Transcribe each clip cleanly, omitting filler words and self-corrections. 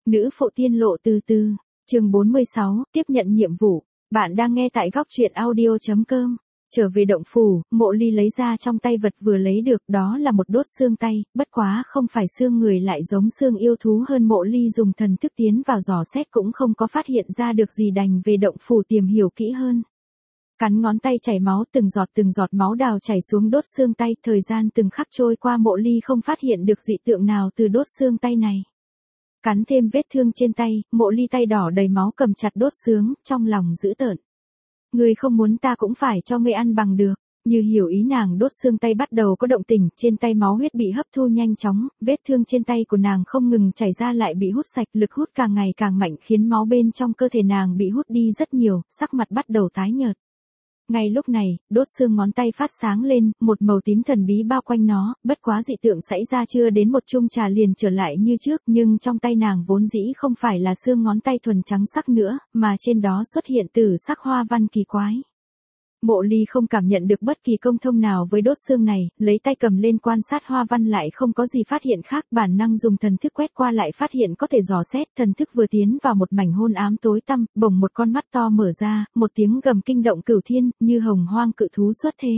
Nữ phụ tiên lộ từ từ, chương 46, tiếp nhận nhiệm vụ. Bạn đang nghe tại góc truyện audio.com. Trở về động phủ, Mộ Ly lấy ra trong tay vật vừa lấy được, đó là một đốt xương tay, bất quá không phải xương người lại giống xương yêu thú hơn. Mộ Ly dùng thần thức tiến vào dò xét cũng không có phát hiện ra được gì, đành về động phủ tìm hiểu kỹ hơn. Cắn ngón tay chảy máu, từng giọt máu đào chảy xuống đốt xương tay, thời gian từng khắc trôi qua, Mộ Ly không phát hiện được dị tượng nào từ đốt xương tay này. Cắn thêm vết thương trên tay, Mộ Ly tay đỏ đầy máu cầm chặt đốt xương, trong lòng dữ tợn. Ngươi không muốn ta cũng phải cho ngươi ăn bằng được. Như hiểu ý nàng, đốt xương tay bắt đầu có động tĩnh, trên tay máu huyết bị hấp thu nhanh chóng, vết thương trên tay của nàng không ngừng chảy ra lại bị hút sạch, lực hút càng ngày càng mạnh khiến máu bên trong cơ thể nàng bị hút đi rất nhiều, sắc mặt bắt đầu tái nhợt. Ngay lúc này, đốt xương ngón tay phát sáng lên, một màu tím thần bí bao quanh nó, bất quá dị tượng xảy ra chưa đến một chung trà liền trở lại như trước, nhưng trong tay nàng vốn dĩ không phải là xương ngón tay thuần trắng sắc nữa, mà trên đó xuất hiện tử sắc hoa văn kỳ quái. Mộ Ly không cảm nhận được bất kỳ công thông nào với đốt xương này, lấy tay cầm lên quan sát hoa văn lại không có gì phát hiện khác, bản năng dùng thần thức quét qua lại phát hiện có thể dò xét, thần thức vừa tiến vào một mảnh hôn ám tối tăm, bỗng một con mắt to mở ra, một tiếng gầm kinh động cửu thiên, như hồng hoang cự thú xuất thế.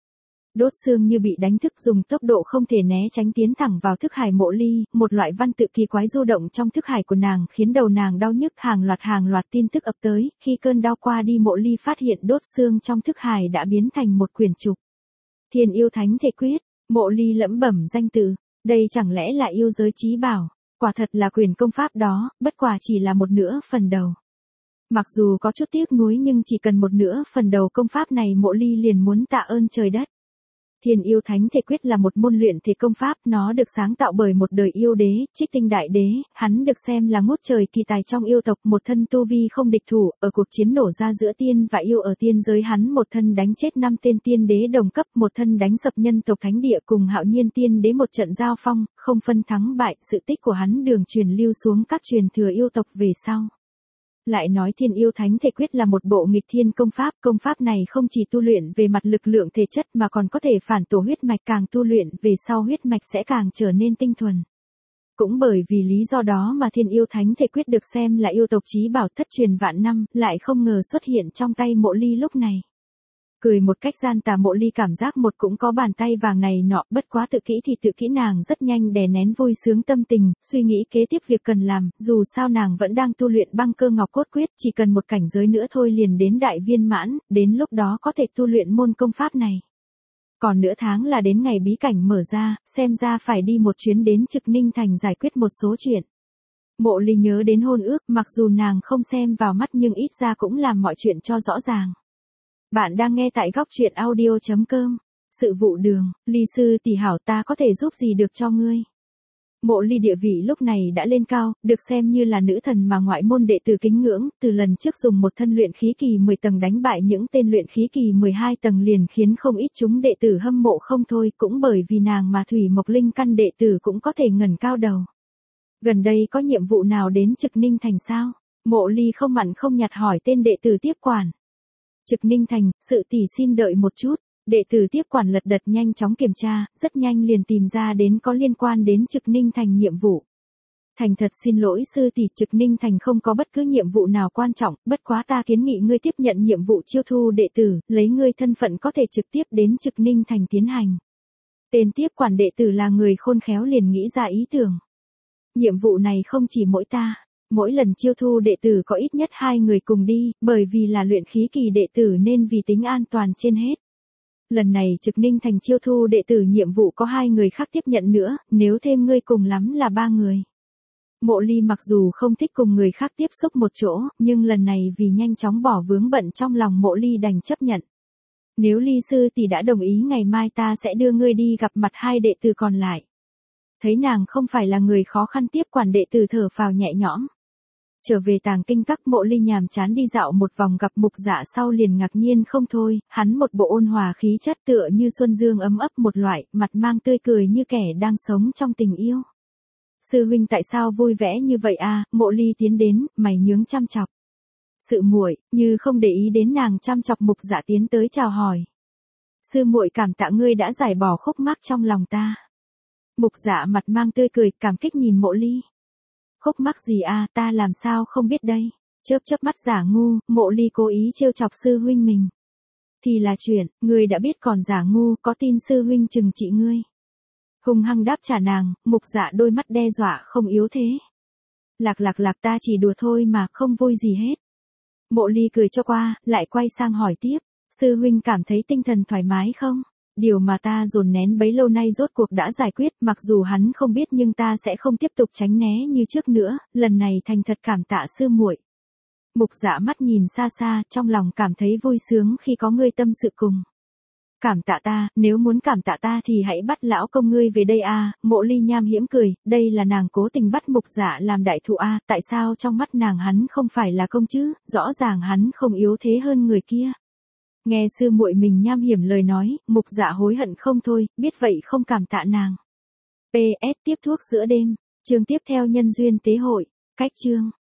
Đốt xương như bị đánh thức, dùng tốc độ không thể né tránh tiến thẳng vào thức hải Mộ Ly, một loại văn tự kỳ quái du động trong thức hải của nàng khiến đầu nàng đau nhức, hàng loạt tin tức ập tới, khi cơn đau qua đi Mộ Ly phát hiện đốt xương trong thức hải đã biến thành một quyển trục. Thiên yêu thánh thể quyết, Mộ Ly lẩm bẩm danh từ, đây chẳng lẽ là yêu giới chí bảo, quả thật là quyền công pháp đó, bất quả chỉ là một nửa phần đầu. Mặc dù có chút tiếc nuối nhưng chỉ cần một nửa phần đầu công pháp này Mộ Ly liền muốn tạ ơn trời đất. Thiên yêu thánh thể quyết là một môn luyện thể công pháp, nó được sáng tạo bởi một đời yêu đế, Trích Tinh Đại Đế, hắn được xem là ngút trời kỳ tài trong yêu tộc, một thân tu vi không địch thủ, ở cuộc chiến nổ ra giữa tiên và yêu ở tiên giới hắn một thân đánh chết 5 tên tiên đế đồng cấp, một thân đánh sập nhân tộc thánh địa cùng Hạo Nhiên tiên đế một trận giao phong, không phân thắng bại, sự tích của hắn đường truyền lưu xuống các truyền thừa yêu tộc về sau. Lại nói thiên yêu thánh thể quyết là một bộ nghịch thiên công pháp này không chỉ tu luyện về mặt lực lượng thể chất mà còn có thể phản tổ huyết mạch, càng tu luyện về sau huyết mạch sẽ càng trở nên tinh thuần. Cũng bởi vì lý do đó mà thiên yêu thánh thể quyết được xem là yêu tộc chí bảo thất truyền vạn năm, lại không ngờ xuất hiện trong tay Mộ Ly lúc này. Cười một cách gian tà, Mộ Ly cảm giác một cũng có bàn tay vàng này nọ, bất quá tự kỹ thì tự kỹ, nàng rất nhanh đè nén vui sướng tâm tình, suy nghĩ kế tiếp việc cần làm, dù sao nàng vẫn đang tu luyện Băng Cơ Ngọc Cốt Quyết, chỉ cần một cảnh giới nữa thôi liền đến đại viên mãn, đến lúc đó có thể tu luyện môn công pháp này. Còn nửa tháng là đến ngày bí cảnh mở ra, xem ra phải đi một chuyến đến Trực Ninh Thành giải quyết một số chuyện. Mộ Ly nhớ đến hôn ước, mặc dù nàng không xem vào mắt nhưng ít ra cũng làm mọi chuyện cho rõ ràng. Bạn đang nghe tại góc truyện audio.com. Sự vụ đường, Ly sư tỷ hảo, ta có thể giúp gì được cho ngươi? Mộ Ly địa vị lúc này đã lên cao, được xem như là nữ thần mà ngoại môn đệ tử kính ngưỡng, từ lần trước dùng một thân luyện khí kỳ 10 tầng đánh bại những tên luyện khí kỳ 12 tầng liền khiến không ít chúng đệ tử hâm mộ không thôi, cũng bởi vì nàng mà Thủy Mộc Linh căn đệ tử cũng có thể ngẩng cao đầu. Gần đây có nhiệm vụ nào đến Trực Ninh Thành sao? Mộ Ly không mặn không nhạt hỏi tên đệ tử tiếp quản. Trực Ninh Thành, sự tỷ xin đợi một chút. Đệ tử tiếp quản lật đật nhanh chóng kiểm tra, rất nhanh liền tìm ra đến có liên quan đến Trực Ninh Thành nhiệm vụ. Thành thật xin lỗi sư tỷ, Trực Ninh Thành không có bất cứ nhiệm vụ nào quan trọng, bất quá ta kiến nghị ngươi tiếp nhận nhiệm vụ chiêu thu đệ tử, lấy ngươi thân phận có thể trực tiếp đến Trực Ninh Thành tiến hành. Tên tiếp quản đệ tử là người khôn khéo liền nghĩ ra ý tưởng. Nhiệm vụ này không chỉ mỗi ta. Mỗi lần chiêu thu đệ tử có ít nhất 2 người cùng đi, bởi vì là luyện khí kỳ đệ tử nên vì tính an toàn trên hết. Lần này Trực Ninh Thành chiêu thu đệ tử nhiệm vụ có 2 người khác tiếp nhận nữa, nếu thêm ngươi cùng lắm là 3 người. Mộ Ly mặc dù không thích cùng người khác tiếp xúc một chỗ, nhưng lần này vì nhanh chóng bỏ vướng bận trong lòng Mộ Ly đành chấp nhận. Nếu Ly sư tỷ đã đồng ý, ngày mai ta sẽ đưa ngươi đi gặp mặt 2 đệ tử còn lại. Thấy nàng không phải là người khó khăn, tiếp quản đệ tử thở phào nhẹ nhõm. Trở về Tàng Kinh Các, Mộ Ly nhàm chán đi dạo một vòng gặp Mục Dạ sau liền ngạc nhiên không thôi, hắn một bộ ôn hòa khí chất tựa như xuân dương ấm ấp một loại, mặt mang tươi cười như kẻ đang sống trong tình yêu. Sư huynh tại sao vui vẻ như vậy à? Mộ Ly tiến đến, mày nhướng chăm chọc. Sự muội, như không để ý đến nàng chăm chọc, Mục Dạ tiến tới chào hỏi. Sư muội cảm tạ ngươi đã giải bỏ khúc mắc trong lòng ta. Mục Dạ mặt mang tươi cười, cảm kích nhìn Mộ Ly. Khúc mắc gì a, ta làm sao không biết đây. Chớp chớp mắt giả ngu, Mộ Ly cố ý trêu chọc sư huynh mình. Thì là chuyện, ngươi đã biết còn giả ngu, có tin sư huynh trừng trị ngươi. Hung hăng đáp trả nàng, Mục Dạ đôi mắt đe dọa không yếu thế. Lạc ta chỉ đùa thôi mà, không vui gì hết. Mộ Ly cười cho qua, lại quay sang hỏi tiếp, sư huynh cảm thấy tinh thần thoải mái không? Điều mà ta dồn nén bấy lâu nay rốt cuộc đã giải quyết, mặc dù hắn không biết nhưng ta sẽ không tiếp tục tránh né như trước nữa, lần này thành thật cảm tạ sư muội. Mục Dạ mắt nhìn xa xa, trong lòng cảm thấy vui sướng khi có ngươi tâm sự cùng. Cảm tạ ta, nếu muốn cảm tạ ta thì hãy bắt lão công ngươi về đây a. Mộ Ly nham hiểm cười, đây là nàng cố tình bắt Mục Dạ làm đại thụ a, tại sao trong mắt nàng hắn không phải là công chứ, rõ ràng hắn không yếu thế hơn người kia. Nghe sư muội mình nham hiểm lời nói, Mục Dạ hối hận không thôi, biết vậy không cảm tạ nàng. PS tiếp thuốc giữa đêm, chương tiếp theo nhân duyên tế hội, cách chương.